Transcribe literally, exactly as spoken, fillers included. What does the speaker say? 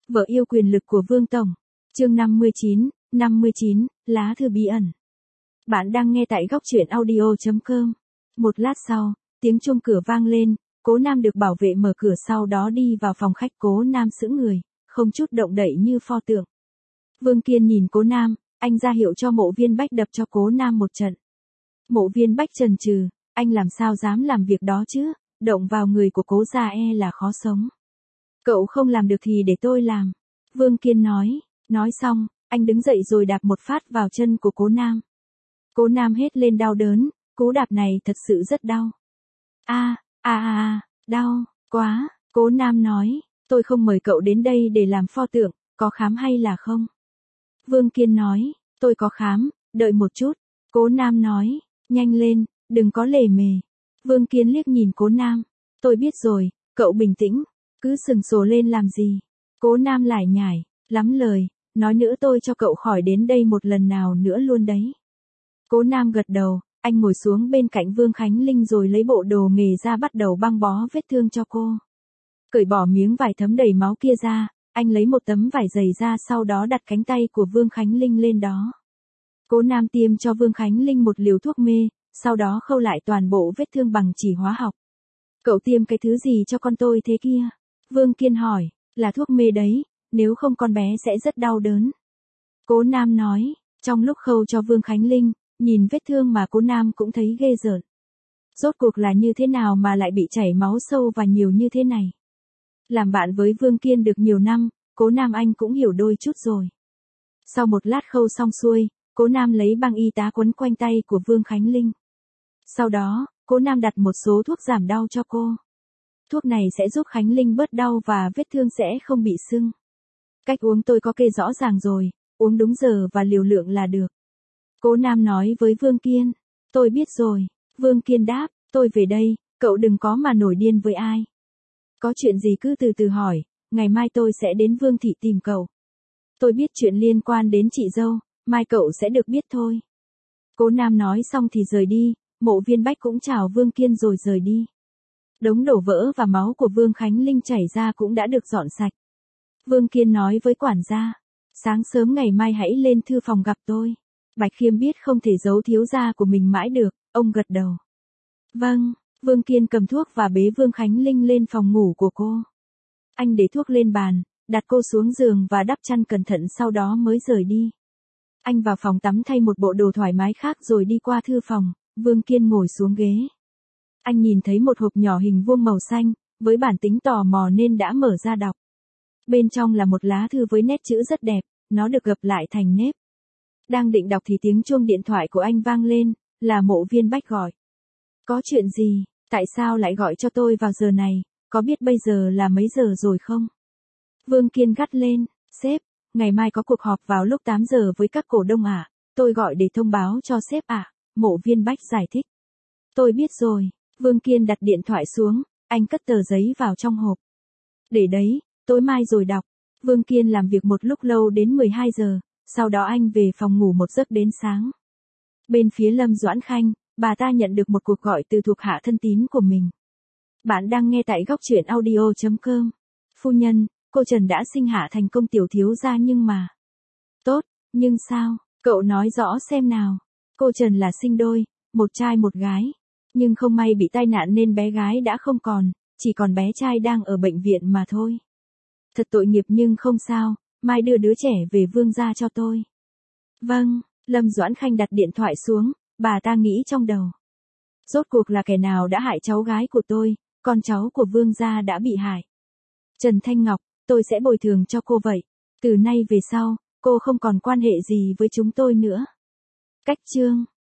Vợ yêu quyền lực của Vương Tổng. Chương năm mươi chín, năm mươi chín, lá thư bí ẩn. Bạn đang nghe tại góc truyện audio chấm com. Một lát sau, tiếng chuông cửa vang lên, Cố Nam được bảo vệ mở cửa, sau đó đi vào phòng khách. Cố Nam sững người, không chút động đậy như pho tượng. Vương Kiên nhìn Cố Nam, anh ra hiệu cho Mộ Viên Bách đập cho Cố Nam một trận. Mộ Viên Bách chần chừ, anh làm sao dám làm việc đó chứ, động vào người của Cố gia e là khó sống. Cậu không làm được thì để tôi làm. Vương Kiên nói, nói xong, anh đứng dậy rồi đạp một phát vào chân của Cố Nam. Cố Nam hét lên đau đớn, cú đạp này thật sự rất đau. A, a a a, đau, quá, Cố Nam nói, tôi không mời cậu đến đây để làm pho tượng, có khám hay là không? Vương Kiên nói, tôi có khám, đợi một chút. Cố Nam nói, nhanh lên, đừng có lề mề. Vương Kiên liếc nhìn Cố Nam, tôi biết rồi, cậu bình tĩnh, cứ sừng sồ lên làm gì. Cố Nam lải nhải, lắm lời, nói nữa tôi cho cậu khỏi đến đây một lần nào nữa luôn đấy. Cố Nam gật đầu, anh ngồi xuống bên cạnh Vương Khánh Linh rồi lấy bộ đồ nghề ra bắt đầu băng bó vết thương cho cô. Cởi bỏ miếng vải thấm đầy máu kia ra, anh lấy một tấm vải dày ra, sau đó đặt cánh tay của Vương Khánh Linh lên đó. Cố Nam tiêm cho Vương Khánh Linh một liều thuốc mê, sau đó khâu lại toàn bộ vết thương bằng chỉ hóa học. Cậu tiêm cái thứ gì cho con tôi thế kia? Vương Kiên hỏi, là thuốc mê đấy, nếu không con bé sẽ rất đau đớn. Cố Nam nói, trong lúc khâu cho Vương Khánh Linh, nhìn vết thương mà Cố Nam cũng thấy ghê rợn. Rốt cuộc là như thế nào mà lại bị chảy máu sâu và nhiều như thế này? Làm bạn với Vương Kiên được nhiều năm, Cố Nam anh cũng hiểu đôi chút rồi. Sau một lát khâu xong xuôi, Cố Nam lấy băng y tá quấn quanh tay của Vương Khánh Linh. Sau đó, Cố Nam đặt một số thuốc giảm đau cho cô. Thuốc này sẽ giúp Khánh Linh bớt đau và vết thương sẽ không bị sưng. Cách uống tôi có kê rõ ràng rồi, uống đúng giờ và liều lượng là được. Cố Nam nói với Vương Kiên, tôi biết rồi. Vương Kiên đáp, tôi về đây, cậu đừng có mà nổi điên với ai. Có chuyện gì cứ từ từ hỏi, ngày mai tôi sẽ đến Vương thị tìm cậu. Tôi biết chuyện liên quan đến chị dâu, mai cậu sẽ được biết thôi. Cố Nam nói xong thì rời đi, Mộ Viên Bách cũng chào Vương Kiên rồi rời đi. Đống đổ vỡ và máu của Vương Khánh Linh chảy ra cũng đã được dọn sạch. Vương Kiên nói với quản gia, sáng sớm ngày mai hãy lên thư phòng gặp tôi. Bạch Khiêm biết không thể giấu thiếu gia của mình mãi được, ông gật đầu. Vâng, Vương Kiên cầm thuốc và bế Vương Khánh Linh lên phòng ngủ của cô. Anh để thuốc lên bàn, đặt cô xuống giường và đắp chăn cẩn thận, sau đó mới rời đi. Anh vào phòng tắm thay một bộ đồ thoải mái khác rồi đi qua thư phòng, Vương Kiên ngồi xuống ghế. Anh nhìn thấy một hộp nhỏ hình vuông màu xanh, với bản tính tò mò nên đã mở ra đọc. Bên trong là một lá thư với nét chữ rất đẹp, nó được gập lại thành nếp. Đang định đọc thì tiếng chuông điện thoại của anh vang lên, là Mộ Viên Bách gọi. Có chuyện gì, tại sao lại gọi cho tôi vào giờ này, có biết bây giờ là mấy giờ rồi không? Vương Kiên gắt lên, sếp, ngày mai có cuộc họp vào lúc tám giờ với các cổ đông ạ, à? Tôi gọi để thông báo cho sếp ạ, à? Mộ Viên Bách giải thích. Tôi biết rồi, Vương Kiên đặt điện thoại xuống, anh cất tờ giấy vào trong hộp. Để đấy, tối mai rồi đọc. Vương Kiên làm việc một lúc lâu đến mười hai giờ, sau đó anh về phòng ngủ một giấc đến sáng. Bên phía Lâm Doãn Khanh, bà ta nhận được một cuộc gọi từ thuộc hạ thân tín của mình. Bạn đang nghe tại góc truyện audio chấm com. Phu nhân, cô Trần đã sinh hạ thành công tiểu thiếu gia nhưng mà... Tốt, nhưng sao? Cậu nói rõ xem nào. Cô Trần là sinh đôi, một trai một gái. Nhưng không may bị tai nạn nên bé gái đã không còn, chỉ còn bé trai đang ở bệnh viện mà thôi. Thật tội nghiệp nhưng không sao, mai đưa đứa trẻ về Vương gia cho tôi. Vâng, Lâm Doãn Khanh đặt điện thoại xuống, bà ta nghĩ trong đầu. Rốt cuộc là kẻ nào đã hại cháu gái của tôi, con cháu của Vương gia đã bị hại. Trần Thanh Ngọc, tôi sẽ bồi thường cho cô vậy. Từ nay về sau, cô không còn quan hệ gì với chúng tôi nữa. Cách chương